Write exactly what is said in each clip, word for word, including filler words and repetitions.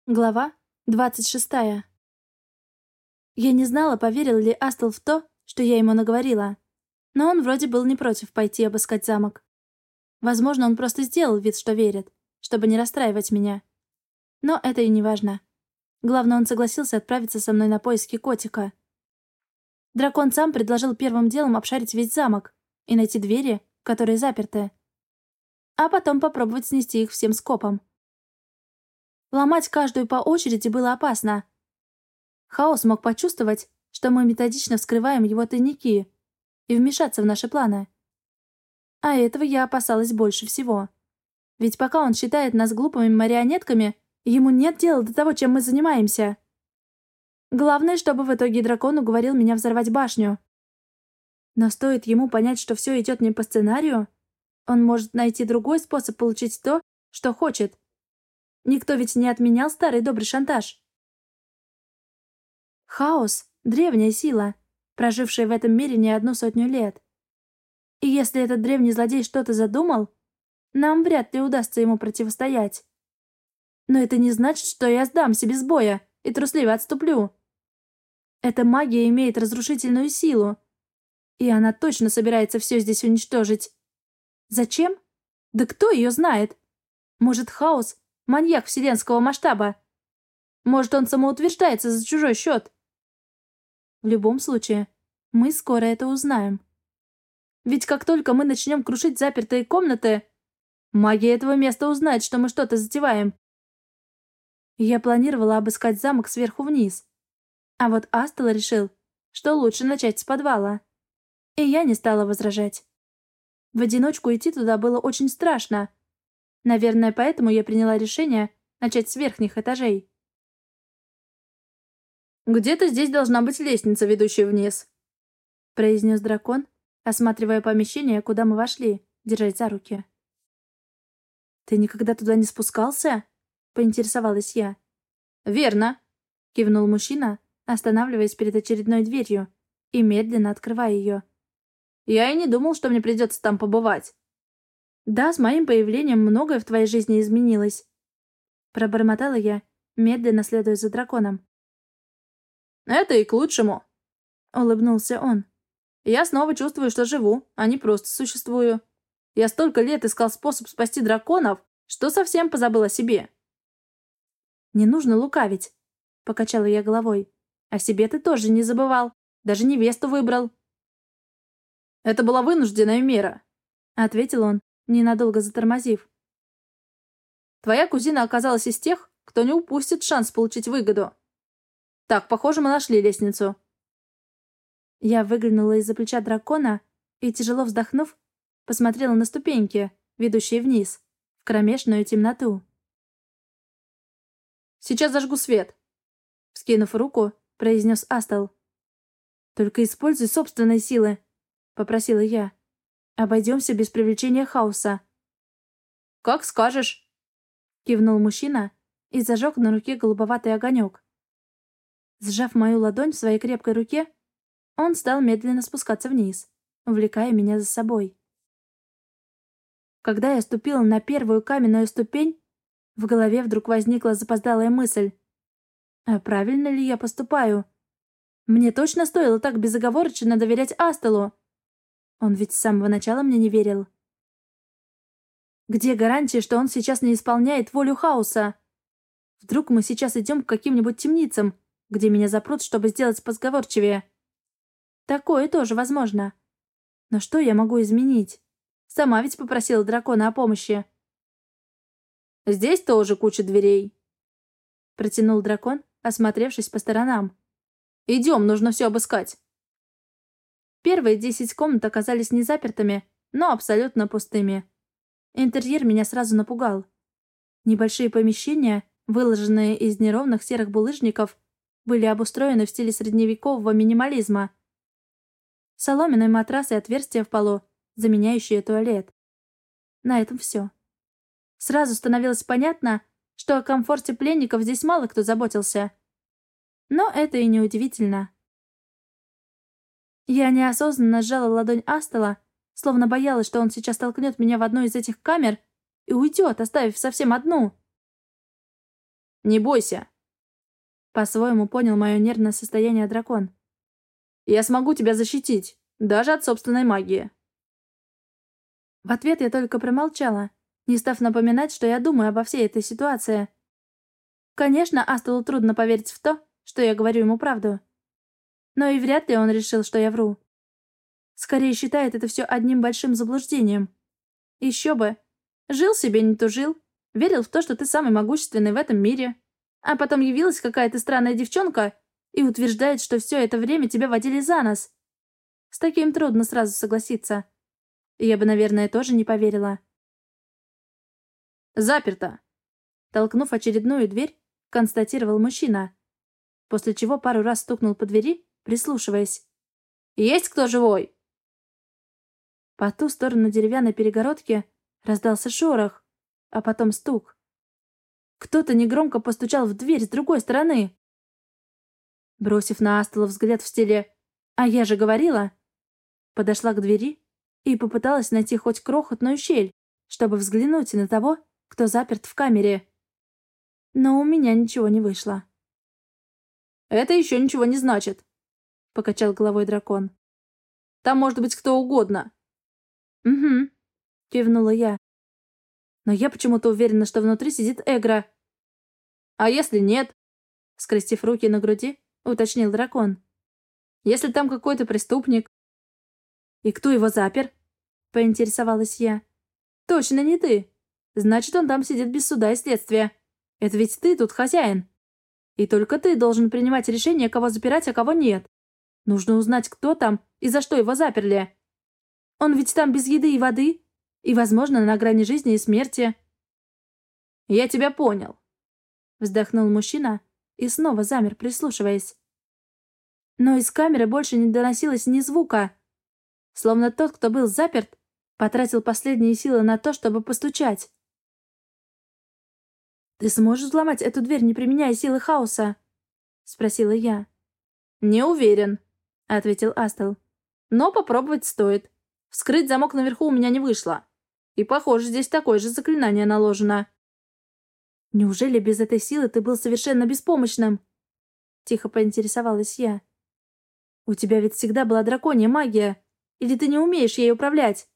Глава двадцать шестая. Я не знала, поверил ли Астл в то, что я ему наговорила. Но он вроде был не против пойти обыскать замок. Возможно, он просто сделал вид, что верит, чтобы не расстраивать меня. Но это и не важно. Главное, он согласился отправиться со мной на поиски котика. Дракон сам предложил первым делом обшарить весь замок и найти двери, которые заперты. А потом попробовать снести их всем скопом. Ломать каждую по очереди было опасно. Хаос мог почувствовать, что мы методично вскрываем его тайники и вмешаться в наши планы. А этого я опасалась больше всего. Ведь пока он считает нас глупыми марионетками, ему нет дела до того, чем мы занимаемся. Главное, чтобы в итоге дракон уговорил меня взорвать башню. Но стоит ему понять, что все идет не по сценарию, он может найти другой способ получить то, что хочет. Никто ведь не отменял старый добрый шантаж. Хаос — древняя сила, прожившая в этом мире не одну сотню лет. И если этот древний злодей что-то задумал, нам вряд ли удастся ему противостоять. Но это не значит, что я сдамся без боя и трусливо отступлю. Эта магия имеет разрушительную силу, и она точно собирается все здесь уничтожить. Зачем? Да кто ее знает? Может, хаос — маньяк вселенского масштаба? Может, он самоутверждается за чужой счет? В любом случае, мы скоро это узнаем. Ведь как только мы начнем крушить запертые комнаты, магия этого места узнает, что мы что-то затеваем. Я планировала обыскать замок сверху вниз. А вот Астел решил, что лучше начать с подвала. И я не стала возражать. В одиночку идти туда было очень страшно. Наверное, поэтому я приняла решение начать с верхних этажей. «Где-то здесь должна быть лестница, ведущая вниз», — произнес дракон, осматривая помещение, куда мы вошли, держась за руки. «Ты никогда туда не спускался?» — поинтересовалась я. «Верно», — кивнул мужчина, останавливаясь перед очередной дверью и медленно открывая ее. «Я и не думал, что мне придется там побывать». «Да, с моим появлением многое в твоей жизни изменилось», — пробормотала я, медленно следуя за драконом. «Это и к лучшему», — улыбнулся он. «Я снова чувствую, что живу, а не просто существую. Я столько лет искал способ спасти драконов, что совсем позабыл о себе». «Не нужно лукавить», — покачала я головой. «О себе ты тоже не забывал, даже невесту выбрал». «Это была вынужденная мера», — ответил он, ненадолго затормозив. «Твоя кузина оказалась из тех, кто не упустит шанс получить выгоду. Так, похоже, мы нашли лестницу». Я выглянула из-за плеча дракона и, тяжело вздохнув, посмотрела на ступеньки, ведущие вниз, в кромешную темноту. «Сейчас зажгу свет», — вскинув руку, произнес Астел. «Только используй собственные силы», — попросила я. «Обойдемся без привлечения хаоса». «Как скажешь», — кивнул мужчина и зажег на руке голубоватый огонек. Сжав мою ладонь в своей крепкой руке, он стал медленно спускаться вниз, увлекая меня за собой. Когда я ступила на первую каменную ступень, в голове вдруг возникла запоздалая мысль. А правильно ли я поступаю? Мне точно стоило так безоговорочно доверять Астелу? Он ведь с самого начала мне не верил. Где гарантия, что он сейчас не исполняет волю хаоса? Вдруг мы сейчас идем к каким-нибудь темницам, где меня запрут, чтобы сделать позговорчивее? Такое тоже возможно. Но что я могу изменить? Сама ведь попросила дракона о помощи. «Здесь тоже куча дверей», — протянул дракон, осмотревшись по сторонам. «Идем, нужно все обыскать». Первые десять комнат оказались не запертыми, но абсолютно пустыми. Интерьер меня сразу напугал. Небольшие помещения, выложенные из неровных серых булыжников, были обустроены в стиле средневекового минимализма. Соломенный матрас и отверстия в полу, заменяющие туалет. На этом все. Сразу становилось понятно, что о комфорте пленников здесь мало кто заботился. Но это и не удивительно. Я неосознанно сжала ладонь Астела, словно боялась, что он сейчас толкнет меня в одну из этих камер и уйдет, оставив совсем одну. Не бойся. По-своему понял мое нервное состояние дракон. Я смогу тебя защитить, даже от собственной магии. В ответ я только промолчала, не став напоминать, что я думаю обо всей этой ситуации. Конечно, Астелу трудно поверить в то, что я говорю ему правду. Но и вряд ли он решил, что я вру. Скорее считает это все одним большим заблуждением. Еще бы. Жил себе, не тужил. Верил в то, что ты самый могущественный в этом мире. А потом явилась какая-то странная девчонка и утверждает, что все это время тебя водили за нос. С таким трудно сразу согласиться. Я бы, наверное, тоже не поверила. Заперто. Толкнув очередную дверь, констатировал мужчина, после чего пару раз стукнул по двери, прислушиваясь. «Есть кто живой?» По ту сторону деревянной перегородки раздался шорох, а потом стук. Кто-то негромко постучал в дверь с другой стороны. Бросив на Астелу взгляд в стиле «А я же говорила», подошла к двери и попыталась найти хоть крохотную щель, чтобы взглянуть на того, кто заперт в камере. Но у меня ничего не вышло. «Это еще ничего не значит», — покачал головой дракон. «Там может быть кто угодно». «Угу», — кивнула я. «Но я почему-то уверена, что внутри сидит Эгра». «А если нет?» — скрестив руки на груди, уточнил дракон. «Если там какой-то преступник». «И кто его запер?» — поинтересовалась я. «Точно не ты. Значит, он там сидит без суда и следствия. Это ведь ты тут хозяин. И только ты должен принимать решение, кого запирать, а кого нет. Нужно узнать, кто там и за что его заперли. Он ведь там без еды и воды, и, возможно, на грани жизни и смерти». «Я тебя понял», — вздохнул мужчина и снова замер, прислушиваясь. Но из камеры больше не доносилось ни звука. Словно тот, кто был заперт, потратил последние силы на то, чтобы постучать. «Ты сможешь взломать эту дверь, не применяя силы хаоса?» — спросила я. «Не уверен», — ответил Астел. «Но попробовать стоит. Вскрыть замок наверху у меня не вышло. И, похоже, здесь такое же заклинание наложено». «Неужели без этой силы ты был совершенно беспомощным?» Тихо поинтересовалась я. «У тебя ведь всегда была драконья магия. Или ты не умеешь ей управлять?»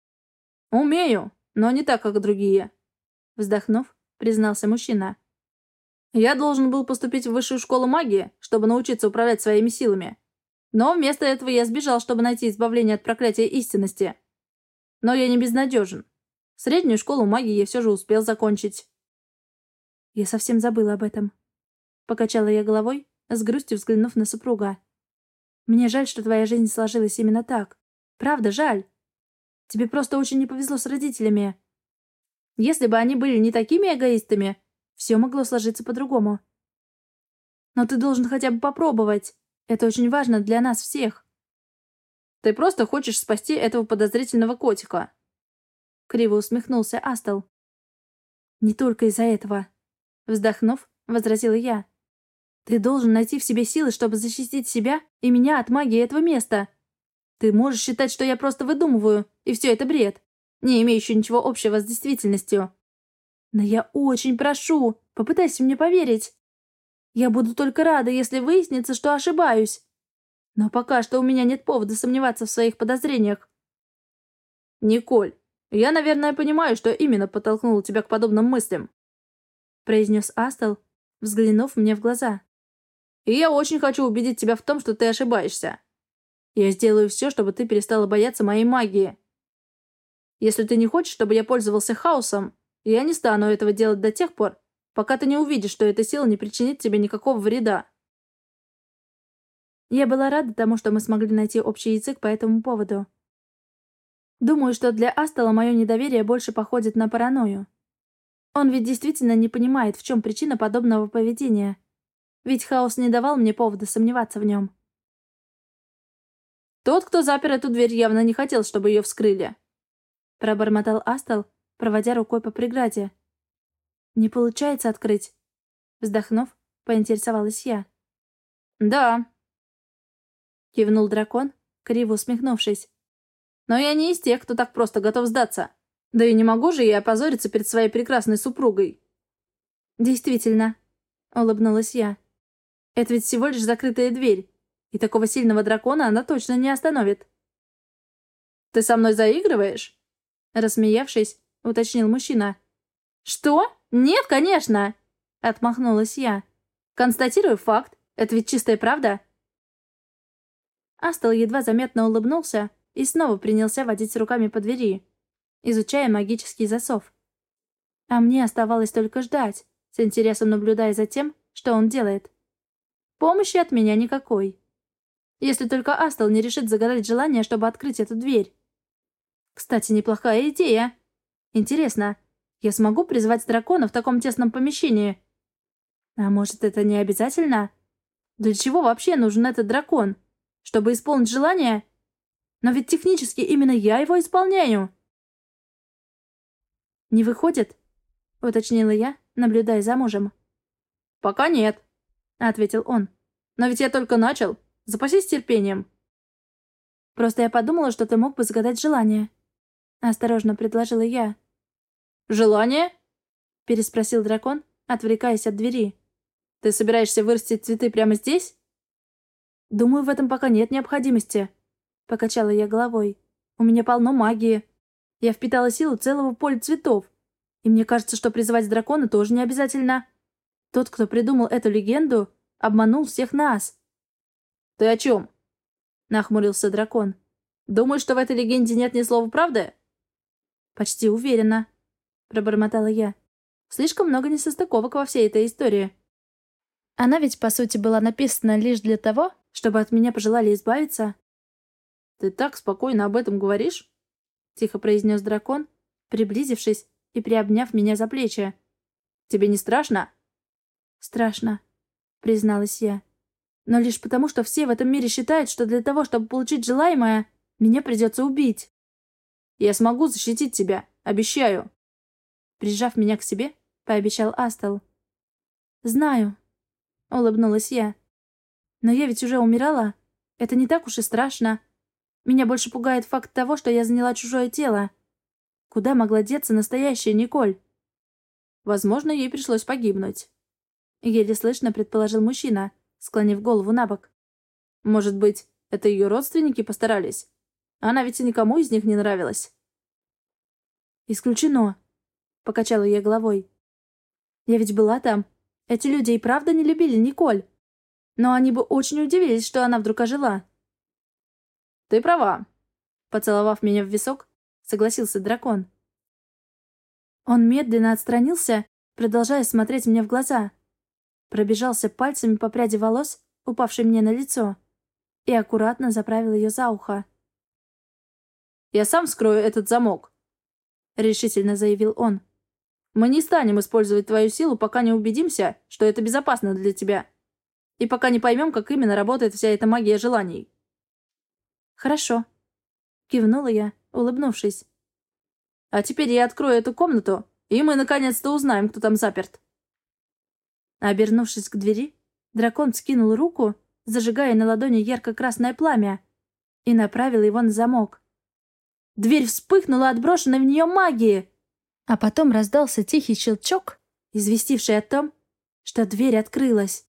«Умею, но не так, как другие», — вздохнув, признался мужчина. «Я должен был поступить в высшую школу магии, чтобы научиться управлять своими силами. Но вместо этого я сбежал, чтобы найти избавление от проклятия истинности. Но я не безнадежен. Среднюю школу магии я все же успел закончить». «Я совсем забыла об этом», — покачала я головой, с грустью взглянув на супруга. «Мне жаль, что твоя жизнь сложилась именно так. Правда, жаль. Тебе просто очень не повезло с родителями. Если бы они были не такими эгоистами, все могло сложиться по-другому. Но ты должен хотя бы попробовать. Это очень важно для нас всех». «Ты просто хочешь спасти этого подозрительного котика», — криво усмехнулся Астел. «Не только из-за этого», — вздохнув, возразила я. «Ты должен найти в себе силы, чтобы защитить себя и меня от магии этого места. Ты можешь считать, что я просто выдумываю, и все это бред, не имеющий ничего общего с действительностью. Но я очень прошу, попытайся мне поверить. Я буду только рада, если выяснится, что ошибаюсь. Но пока что у меня нет повода сомневаться в своих подозрениях». «Николь, я, наверное, понимаю, что именно подтолкнуло тебя к подобным мыслям», — произнес Астел, взглянув мне в глаза. «И я очень хочу убедить тебя в том, что ты ошибаешься. Я сделаю все, чтобы ты перестала бояться моей магии. Если ты не хочешь, чтобы я пользовался хаосом, я не стану этого делать до тех пор, пока ты не увидишь, что эта сила не причинит тебе никакого вреда». Я была рада тому, что мы смогли найти общий язык по этому поводу. Думаю, что для Астела мое недоверие больше походит на паранойю. Он ведь действительно не понимает, в чем причина подобного поведения. Ведь хаос не давал мне повода сомневаться в нем. «Тот, кто запер эту дверь, явно не хотел, чтобы ее вскрыли», — пробормотал Астел, проводя рукой по преграде. «Не получается открыть?» Вздохнув, поинтересовалась я. «Да», — кивнул дракон, криво усмехнувшись. «Но я не из тех, кто так просто готов сдаться. Да и не могу же я опозориться перед своей прекрасной супругой». «Действительно», — улыбнулась я. «Это ведь всего лишь закрытая дверь, и такого сильного дракона она точно не остановит». «Ты со мной заигрываешь?» Рассмеявшись, уточнил мужчина. «Что? Нет, конечно!» — отмахнулась я. «Констатирую факт. Это ведь чистая правда». Астл едва заметно улыбнулся и снова принялся водить руками по двери, изучая магический засов. А мне оставалось только ждать, с интересом наблюдая за тем, что он делает. Помощи от меня никакой. Если только Астл не решит загадать желание, чтобы открыть эту дверь. Кстати, неплохая идея. Интересно, я смогу призвать дракона в таком тесном помещении? А может, это не обязательно? Для чего вообще нужен этот дракон? Чтобы исполнить желание? Но ведь технически именно я его исполняю. «Не выходит?» — уточнила я, наблюдая за мужем. «Пока нет», — ответил он. «Но ведь я только начал. Запасись терпением». «Просто я подумала, что ты мог бы загадать желание», — осторожно предложила я. «Желание?» — переспросил дракон, отвлекаясь от двери. «Ты собираешься вырастить цветы прямо здесь?» «Думаю, в этом пока нет необходимости», — покачала я головой. «У меня полно магии. Я впитала силу целого поля цветов. И мне кажется, что призывать дракона тоже не обязательно. Тот, кто придумал эту легенду, обманул всех нас». «Ты о чем?» — нахмурился дракон. «Думаешь, что в этой легенде нет ни слова правды?» «Почти уверена», — пробормотала я. «Слишком много несостыковок во всей этой истории. Она ведь, по сути, была написана лишь для того, чтобы от меня пожелали избавиться». «Ты так спокойно об этом говоришь?» — тихо произнес дракон, приблизившись и приобняв меня за плечи. «Тебе не страшно?» «Страшно», — призналась я. «Но лишь потому, что все в этом мире считают, что для того, чтобы получить желаемое, меня придется убить». «Я смогу защитить тебя, обещаю», — прижав меня к себе, пообещал Астл. «Знаю», — улыбнулась я. «Но я ведь уже умирала. Это не так уж и страшно. Меня больше пугает факт того, что я заняла чужое тело. Куда могла деться настоящая Николь?» «Возможно, ей пришлось погибнуть», — еле слышно предположил мужчина, склонив голову на бок. «Может быть, это ее родственники постарались? Она ведь и никому из них не нравилась». «Исключено», — покачала я головой. «Я ведь была там. Эти люди и правда не любили Николь. Но они бы очень удивились, что она вдруг ожила». «Ты права», — поцеловав меня в висок, согласился дракон. Он медленно отстранился, продолжая смотреть мне в глаза. Пробежался пальцами по пряди волос, упавшей мне на лицо, и аккуратно заправил ее за ухо. «Я сам вскрою этот замок», — решительно заявил он. «Мы не станем использовать твою силу, пока не убедимся, что это безопасно для тебя. И пока не поймем, как именно работает вся эта магия желаний». «Хорошо», — кивнула я, улыбнувшись. «А теперь я открою эту комнату, и мы наконец-то узнаем, кто там заперт». Обернувшись к двери, дракон скинул руку, зажигая на ладони ярко-красное пламя, и направил его на замок. Дверь вспыхнула от брошенной в нее магии, а потом раздался тихий щелчок, известивший о том, что дверь открылась.